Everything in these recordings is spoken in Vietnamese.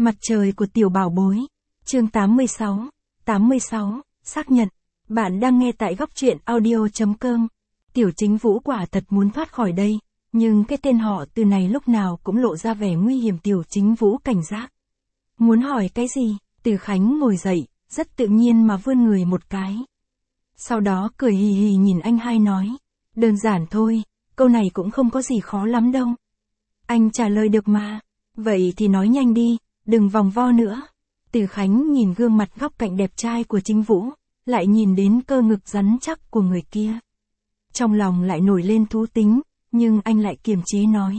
Mặt trời của tiểu bảo bối. Chương 86, xác nhận. Bạn đang nghe tại góc truyện audio.com. Tiểu Chính Vũ quả thật muốn thoát khỏi đây, nhưng cái tên họ từ này lúc nào cũng lộ ra vẻ nguy hiểm. Tiểu Chính Vũ cảnh giác. Muốn hỏi cái gì? Từ Khánh ngồi dậy, rất tự nhiên mà vươn người một cái. Sau đó cười hì hì nhìn anh hai nói. Đơn giản thôi, câu này cũng không có gì khó lắm đâu. Anh trả lời được mà. Vậy thì nói nhanh đi, đừng vòng vo nữa. Từ Khánh nhìn gương mặt góc cạnh đẹp trai của Chính Vũ, lại nhìn đến cơ ngực rắn chắc của người kia. Trong lòng lại nổi lên thú tính, nhưng anh lại kiềm chế nói.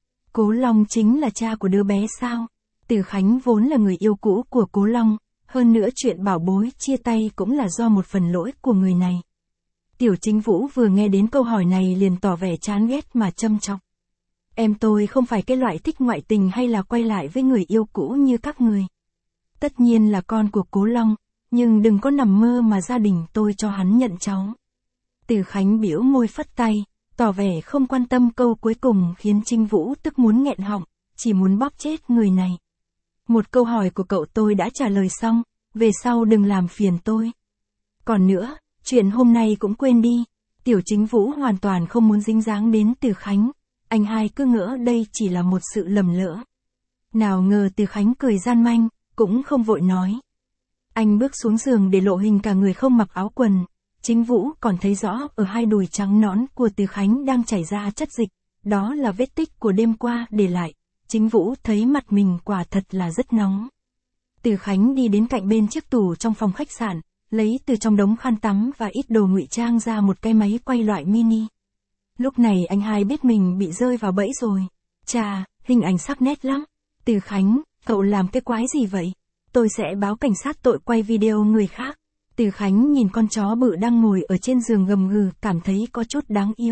Cố Long chính là cha của đứa bé sao? Từ Khánh vốn là người yêu cũ của Cố Long, hơn nữa chuyện bảo bối chia tay cũng là do một phần lỗi của người này. Tiểu Chính Vũ vừa nghe đến câu hỏi này liền tỏ vẻ chán ghét mà châm chọc. Em tôi không phải cái loại thích ngoại tình hay là quay lại với người yêu cũ như các người. Tất nhiên là con của Cố Long, nhưng đừng có nằm mơ mà gia đình tôi cho hắn nhận cháu. Từ Khánh bĩu môi phất tay, tỏ vẻ không quan tâm. Câu cuối cùng khiến Chính Vũ tức muốn nghẹn họng, chỉ muốn bóp chết người này. Một câu hỏi của cậu tôi đã trả lời xong, về sau đừng làm phiền tôi. Còn nữa, chuyện hôm nay cũng quên đi. Tiểu Chính Vũ hoàn toàn không muốn dính dáng đến Từ Khánh. Anh hai cứ ngỡ đây chỉ là một sự lầm lỡ. Nào ngờ Từ Khánh cười gian manh, cũng không vội nói. Anh bước xuống giường để lộ hình cả người không mặc áo quần. Chính Vũ còn thấy rõ ở hai đùi trắng nõn của Từ Khánh đang chảy ra chất dịch. Đó là vết tích của đêm qua để lại. Chính Vũ thấy mặt mình quả thật là rất nóng. Từ Khánh đi đến cạnh bên chiếc tủ trong phòng khách sạn, lấy từ trong đống khăn tắm và ít đồ ngụy trang ra một cái máy quay loại mini. Lúc này anh hai biết mình bị rơi vào bẫy rồi. Chà, hình ảnh sắc nét lắm. Từ Khánh, cậu làm cái quái gì vậy? Tôi sẽ báo cảnh sát tội quay video người khác. Từ Khánh nhìn con chó bự đang ngồi ở trên giường gầm gừ, cảm thấy có chút đáng yêu.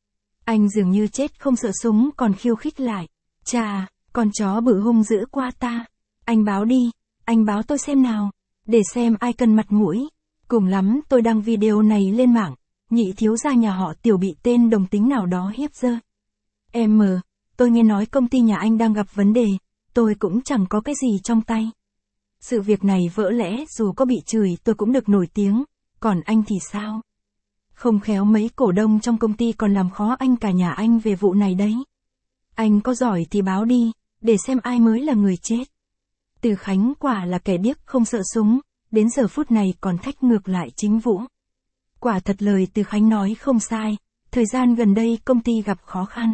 Anh dường như chết không sợ súng còn khiêu khích lại. Chà, con chó bự hung dữ qua ta. Anh báo đi, anh báo tôi xem nào. Để xem ai cần mặt mũi. Cùng lắm tôi đăng video này lên mạng. Nhị thiếu gia nhà họ Tiểu bị tên đồng tính nào đó hiếp dơ. Tôi nghe nói công ty nhà anh đang gặp vấn đề. Tôi cũng chẳng có cái gì trong tay. Sự việc này vỡ lẽ dù có bị chửi tôi cũng được nổi tiếng. Còn anh thì sao? Không khéo mấy cổ đông trong công ty còn làm khó anh cả nhà anh về vụ này đấy. Anh có giỏi thì báo đi, để xem ai mới là người chết. Từ Khánh quả là kẻ điếc không sợ súng, đến giờ phút này còn thách ngược lại Chính Vũ. Quả thật lời Từ Khánh nói không sai, thời gian gần đây công ty gặp khó khăn.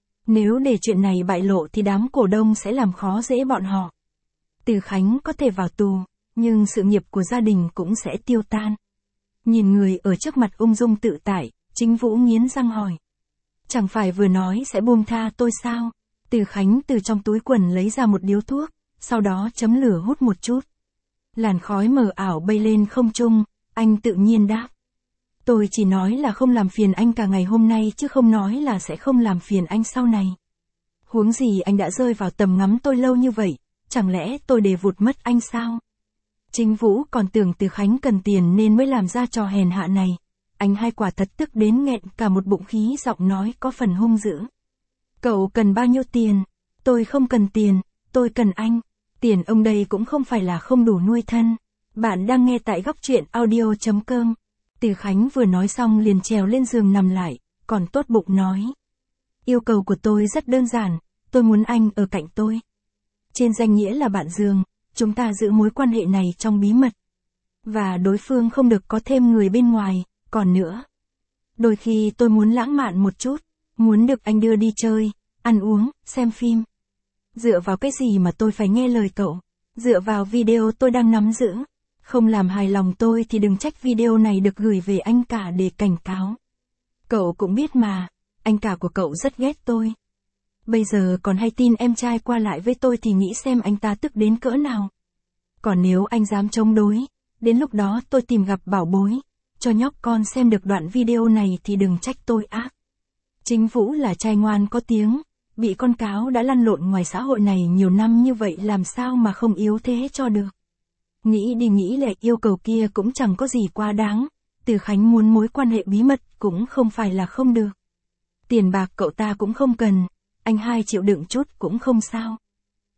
Nếu để chuyện này bại lộ thì đám cổ đông sẽ làm khó dễ bọn họ. Từ Khánh có thể vào tù, nhưng sự nghiệp của gia đình cũng sẽ tiêu tan. Nhìn người ở trước mặt ung dung tự tại, Chính Vũ nghiến răng hỏi. Chẳng phải vừa nói sẽ buông tha tôi sao? Từ Khánh từ trong túi quần lấy ra một điếu thuốc, sau đó chấm lửa hút một chút. Làn khói mờ ảo bay lên không trung, anh tự nhiên đáp. Tôi chỉ nói là không làm phiền anh cả ngày hôm nay chứ không nói là sẽ không làm phiền anh sau này. Huống gì anh đã rơi vào tầm ngắm tôi lâu như vậy, chẳng lẽ tôi để vụt mất anh sao? Chính Vũ còn tưởng Từ Khánh cần tiền nên mới làm ra trò hèn hạ này. Anh hai quả thật tức đến nghẹn cả một bụng khí, giọng nói có phần hung dữ. Cậu cần bao nhiêu tiền? Tôi không cần tiền, tôi cần anh. Tiền ông đây cũng không phải là không đủ nuôi thân. Bạn đang nghe tại góc truyện audio.com. Từ Khánh vừa nói xong liền trèo lên giường nằm lại, còn tốt bụng nói. Yêu cầu của tôi rất đơn giản, tôi muốn anh ở cạnh tôi. Trên danh nghĩa là bạn giường, chúng ta giữ mối quan hệ này trong bí mật. Và đối phương không được có thêm người bên ngoài, còn nữa. Đôi khi tôi muốn lãng mạn một chút, muốn được anh đưa đi chơi, ăn uống, xem phim. Dựa vào cái gì mà tôi phải nghe lời cậu? Dựa vào video tôi đang nắm giữ. Không làm hài lòng tôi thì đừng trách video này được gửi về anh cả để cảnh cáo. Cậu cũng biết mà, anh cả của cậu rất ghét tôi. Bây giờ còn hay tin em trai qua lại với tôi thì nghĩ xem anh ta tức đến cỡ nào. Còn nếu anh dám chống đối, đến lúc đó tôi tìm gặp bảo bối, cho nhóc con xem được đoạn video này thì đừng trách tôi ác. Chính Vũ là trai ngoan có tiếng, bị con cáo đã lăn lộn ngoài xã hội này nhiều năm như vậy làm sao mà không yếu thế cho được. Nghĩ đi nghĩ lại yêu cầu kia cũng chẳng có gì quá đáng, Từ Khánh muốn mối quan hệ bí mật cũng không phải là không được. Tiền bạc cậu ta cũng không cần, anh hai chịu đựng chút cũng không sao.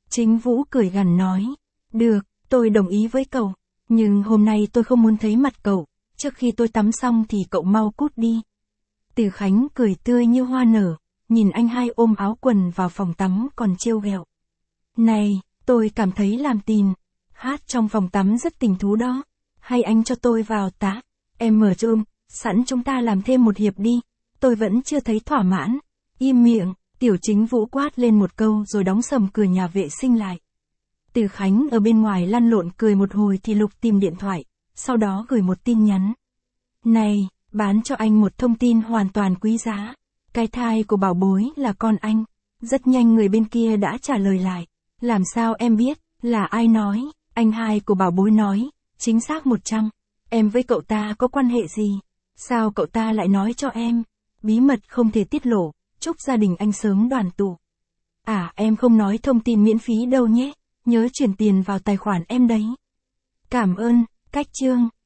Chính Vũ cười gằn nói. Được, tôi đồng ý với cậu. Nhưng hôm nay tôi không muốn thấy mặt cậu. Trước khi tôi tắm xong thì cậu mau cút đi. Từ Khánh cười tươi như hoa nở. Nhìn anh hai ôm áo quần vào phòng tắm còn trêu ghẹo. Này, tôi cảm thấy làm tin. Hát trong phòng tắm rất tình thú đó. Hay anh cho tôi vào tá. Em mở room, sẵn chúng ta làm thêm một hiệp đi. Tôi vẫn chưa thấy thỏa mãn. Im miệng, Tiểu Chính Vũ quát lên một câu rồi đóng sầm cửa nhà vệ sinh lại. Từ Khánh ở bên ngoài lăn lộn cười một hồi thì lục tìm điện thoại, sau đó gửi một tin nhắn. Này, bán cho anh một thông tin hoàn toàn quý giá. Cái thai của bảo bối là con anh. Rất nhanh người bên kia đã trả lời lại. Làm sao em biết, là ai nói? Anh hai của bảo bối nói, chính xác 100. Em với cậu ta có quan hệ gì? Sao cậu ta lại nói cho em? Bí mật không thể tiết lộ, chúc gia đình anh sớm đoàn tụ. À, em không nói thông tin miễn phí đâu nhé, nhớ chuyển tiền vào tài khoản em đấy. Cảm ơn, cách chương.